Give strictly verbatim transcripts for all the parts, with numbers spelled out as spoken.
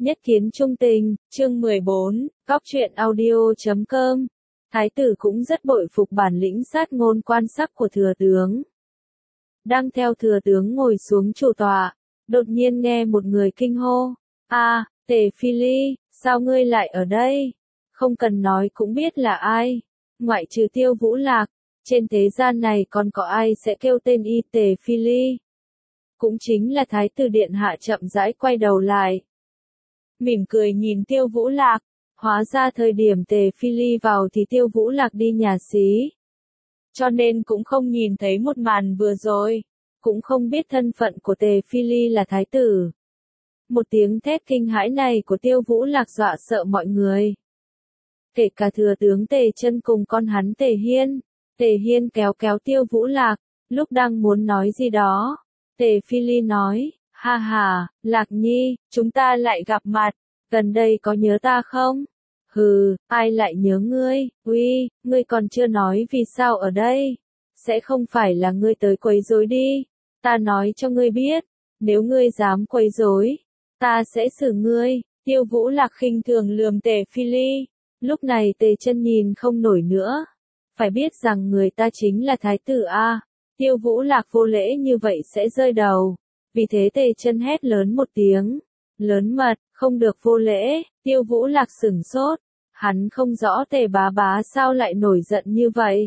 Nhất kiến trung tình, chương mười bốn, Cóc truyện audio chấm com. Thái tử cũng rất bội phục bản lĩnh sát ngôn quan sắc của thừa tướng. Đang theo thừa tướng ngồi xuống chủ tọa, đột nhiên nghe một người kinh hô. À, Tề Phi Ly, sao ngươi lại ở đây? Không cần nói cũng biết là ai. Ngoại trừ Tiêu Vũ Lạc, trên thế gian này còn có ai sẽ kêu tên y Tề Phi Ly? Cũng chính là Thái tử điện hạ chậm rãi quay đầu lại. Mỉm cười nhìn Tiêu Vũ Lạc, hóa ra thời điểm Tề Phi Ly vào thì Tiêu Vũ Lạc đi nhà xí. Cho nên cũng không nhìn thấy một màn vừa rồi, cũng không biết thân phận của Tề Phi Ly là thái tử. Một tiếng thét kinh hãi này của Tiêu Vũ Lạc dọa sợ mọi người. Kể cả thừa tướng Tề Chân cùng con hắn Tề Hiên, Tề Hiên kéo kéo Tiêu Vũ Lạc, lúc đang muốn nói gì đó, Tề Phi Ly nói, ha ha, Lạc Nhi, chúng ta lại gặp mặt, gần đây có nhớ ta không? Hừ, ai lại nhớ ngươi, uy, ngươi còn chưa nói vì sao ở đây, sẽ không phải là ngươi tới quấy rối đi, ta nói cho ngươi biết, nếu ngươi dám quấy rối, ta sẽ xử ngươi. Tiêu Vũ Lạc khinh thường lườm Tề Phi Ly, lúc này Tề Chân nhìn không nổi nữa, phải biết rằng người ta chính là thái tử a. Tiêu Vũ Lạc vô lễ như vậy sẽ rơi đầu. Vì thế Tề Chân hét lớn một tiếng, lớn mật, không được vô lễ. Tiêu Vũ Lạc sửng sốt, hắn không rõ Tề bá bá sao lại nổi giận như vậy.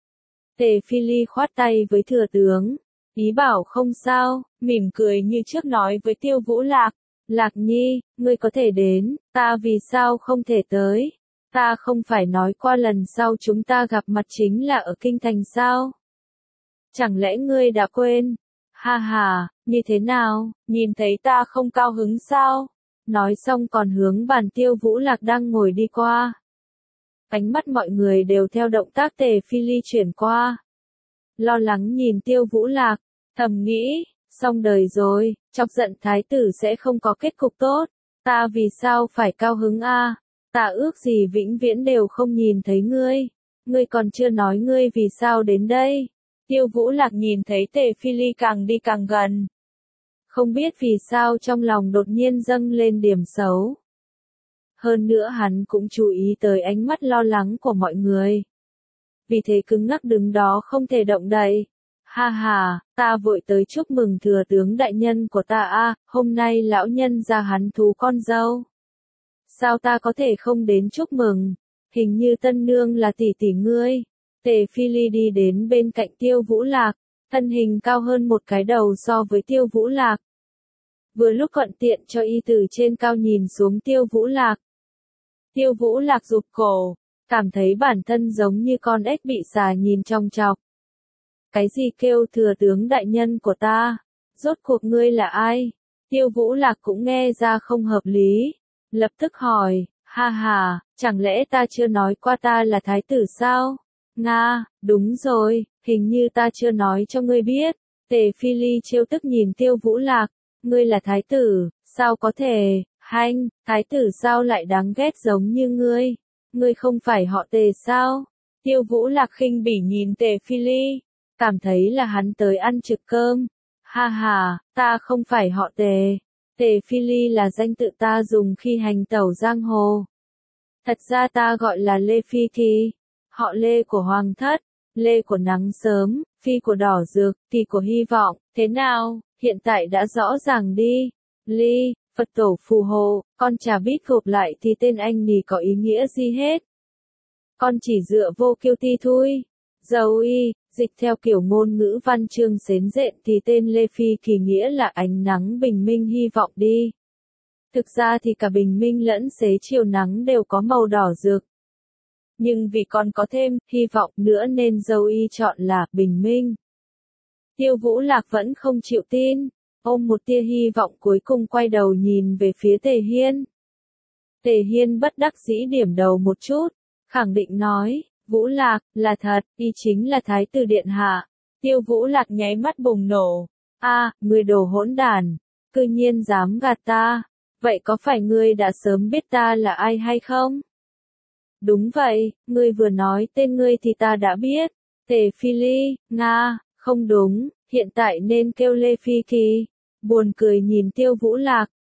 Tề Phi Ly khoát tay với thừa tướng, ý bảo không sao, mỉm cười như trước nói với Tiêu Vũ Lạc, Lạc Nhi, ngươi có thể đến, ta vì sao không thể tới? Ta không phải nói qua lần sau chúng ta gặp mặt chính là ở Kinh Thành sao? Chẳng lẽ ngươi đã quên? Ha ha, như thế nào, nhìn thấy ta không cao hứng sao? Nói xong còn hướng bàn Tiêu Vũ Lạc đang ngồi đi qua. Ánh mắt mọi người đều theo động tác Tề Phi Ly chuyển qua. Lo lắng nhìn Tiêu Vũ Lạc, thầm nghĩ, xong đời rồi, chọc giận thái tử sẽ không có kết cục tốt. Ta vì sao phải cao hứng a? Ta ước gì vĩnh viễn đều không nhìn thấy ngươi. Ngươi còn chưa nói ngươi vì sao đến đây. Tiêu Vũ Lạc nhìn thấy Tề Phi Ly càng đi càng gần. Không biết vì sao trong lòng đột nhiên dâng lên điểm xấu. Hơn nữa hắn cũng chú ý tới ánh mắt lo lắng của mọi người. Vì thế cứng ngắc đứng đó không thể động đậy. Ha ha, ta vội tới chúc mừng thừa tướng đại nhân của ta a, hôm nay lão nhân ra hắn thú con dâu. Sao ta có thể không đến chúc mừng, hình như tân nương là tỷ tỷ ngươi. Tề Phi Ly đi đến bên cạnh Tiêu Vũ Lạc, thân hình cao hơn một cái đầu so với Tiêu Vũ Lạc. Vừa lúc thuận tiện cho y từ trên cao nhìn xuống Tiêu Vũ Lạc. Tiêu Vũ Lạc rụt cổ, cảm thấy bản thân giống như con ếch bị xà nhìn trong chọc. Cái gì kêu thừa tướng đại nhân của ta? Rốt cuộc ngươi là ai? Tiêu Vũ Lạc cũng nghe ra không hợp lý, lập tức hỏi, ha ha, chẳng lẽ ta chưa nói qua ta là thái tử sao? Nga, đúng rồi, hình như ta chưa nói cho ngươi biết. Tề Phi Ly trêu tức nhìn Tiêu Vũ Lạc, ngươi là thái tử, sao có thể, hanh, thái tử sao lại đáng ghét giống như ngươi, ngươi không phải họ Tề sao? Tiêu Vũ Lạc khinh bỉ nhìn Tề Phi Ly, cảm thấy là hắn tới ăn trực cơm. Ha ha, ta không phải họ Tề, Tề Phi Ly là danh tự ta dùng khi hành tẩu giang hồ. Thật ra ta gọi là Lê Phi Kỳ. Họ Lê của Hoàng Thất, Lê của Nắng Sớm, Phi của Đỏ Dược, Kỳ của Hy Vọng, thế nào, hiện tại đã rõ ràng đi. Ly, Phật tổ phù hộ, con chả biết gộp lại thì tên anh nì có ý nghĩa gì hết. Con chỉ dựa vô kiêu ti thôi. Dầu y, dịch theo kiểu ngôn ngữ văn chương xến rện thì tên Lê Phi Kỳ nghĩa là ánh nắng bình minh hy vọng đi. Thực ra thì cả bình minh lẫn xế chiều nắng đều có màu đỏ rực. Nhưng vì còn có thêm hy vọng nữa nên dâu y chọn là bình minh. Tiêu Vũ Lạc vẫn không chịu tin, ôm một tia hy vọng cuối cùng quay đầu nhìn về phía Tề Hiên. Tề Hiên bất đắc dĩ điểm đầu một chút, khẳng định nói, Vũ Lạc, là thật, y chính là thái tử điện hạ. Tiêu Vũ Lạc nháy mắt bùng nổ, a, người đồ hỗn đản, cư nhiên dám gạt ta, vậy có phải ngươi đã sớm biết ta là ai hay không? Đúng vậy, ngươi vừa nói tên ngươi thì ta đã biết. Tề Phi Ly, Nga, không đúng, hiện tại nên kêu Lê Phi Kỳ. Buồn cười nhìn Tiêu Vũ Lạc,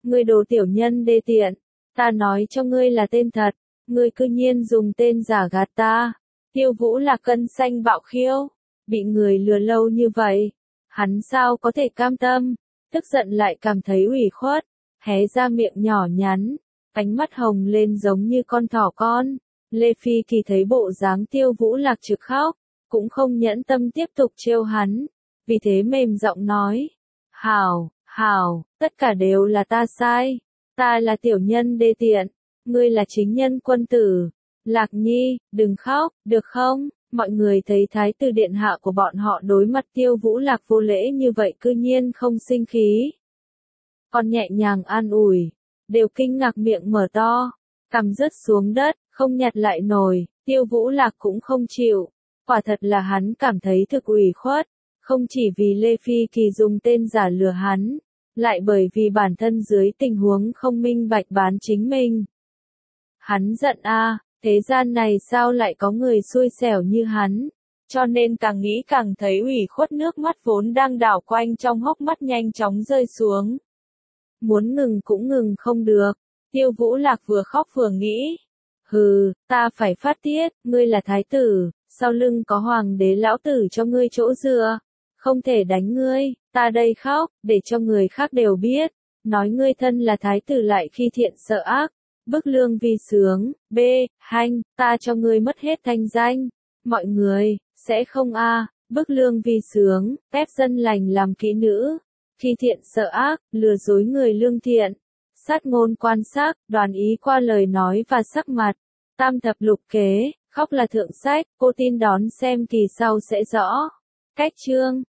Ngươi đồ tiểu nhân đê tiện, ta nói cho ngươi là tên thật, ngươi cư nhiên dùng tên giả gạt ta. Tiêu Vũ Lạc cân xanh bạo khiêu, bị người lừa lâu như vậy, hắn sao có thể cam tâm, tức giận lại cảm thấy ủy khuất, hé ra miệng nhỏ nhắn, ánh mắt hồng lên giống như con thỏ con. Lê Phi Kỳ thấy bộ dáng Tiêu Vũ Lạc trực khóc, cũng không nhẫn tâm tiếp tục trêu hắn, vì thế mềm giọng nói, hảo, hảo, tất cả đều là ta sai, ta là tiểu nhân đê tiện, ngươi là chính nhân quân tử. Lạc Nhi, đừng khóc, được không? Mọi người thấy thái tử điện hạ của bọn họ đối mặt Tiêu Vũ Lạc vô lễ như vậy cư nhiên không sinh khí. Còn nhẹ nhàng an ủi, đều kinh ngạc miệng mở to, cằm rớt xuống đất, không nhặt lại nổi. Tiêu Vũ Lạc cũng không chịu, quả thật là hắn cảm thấy thực ủy khuất, không chỉ vì Lê Phi Kỳ dùng tên giả lừa hắn, lại bởi vì bản thân dưới tình huống không minh bạch bán chính mình. Hắn giận a, thế gian này sao lại có người xui xẻo như hắn, cho nên càng nghĩ càng thấy ủy khuất, nước mắt vốn đang đảo quanh trong hốc mắt nhanh chóng rơi xuống. Muốn ngừng cũng ngừng không được, Tiêu Vũ Lạc vừa khóc vừa nghĩ, hừ, ta phải phát tiết, ngươi là thái tử, sau lưng có hoàng đế lão tử cho ngươi chỗ dựa, không thể đánh ngươi, ta đây khóc, để cho người khác đều biết, nói ngươi thân là thái tử lại khi thiện sợ ác. Bức lương vì sướng, b, hanh, ta cho ngươi mất hết thanh danh. Mọi người, sẽ không a, bức lương vì sướng, ép dân lành làm kỹ nữ. Khi thiện sợ ác, lừa dối người lương thiện. Sát ngôn quan sát, đoán ý qua lời nói và sắc mặt. Tam thập lục kế, khóc là thượng sách, cô tin đón xem kỳ sau sẽ rõ. Cách chương.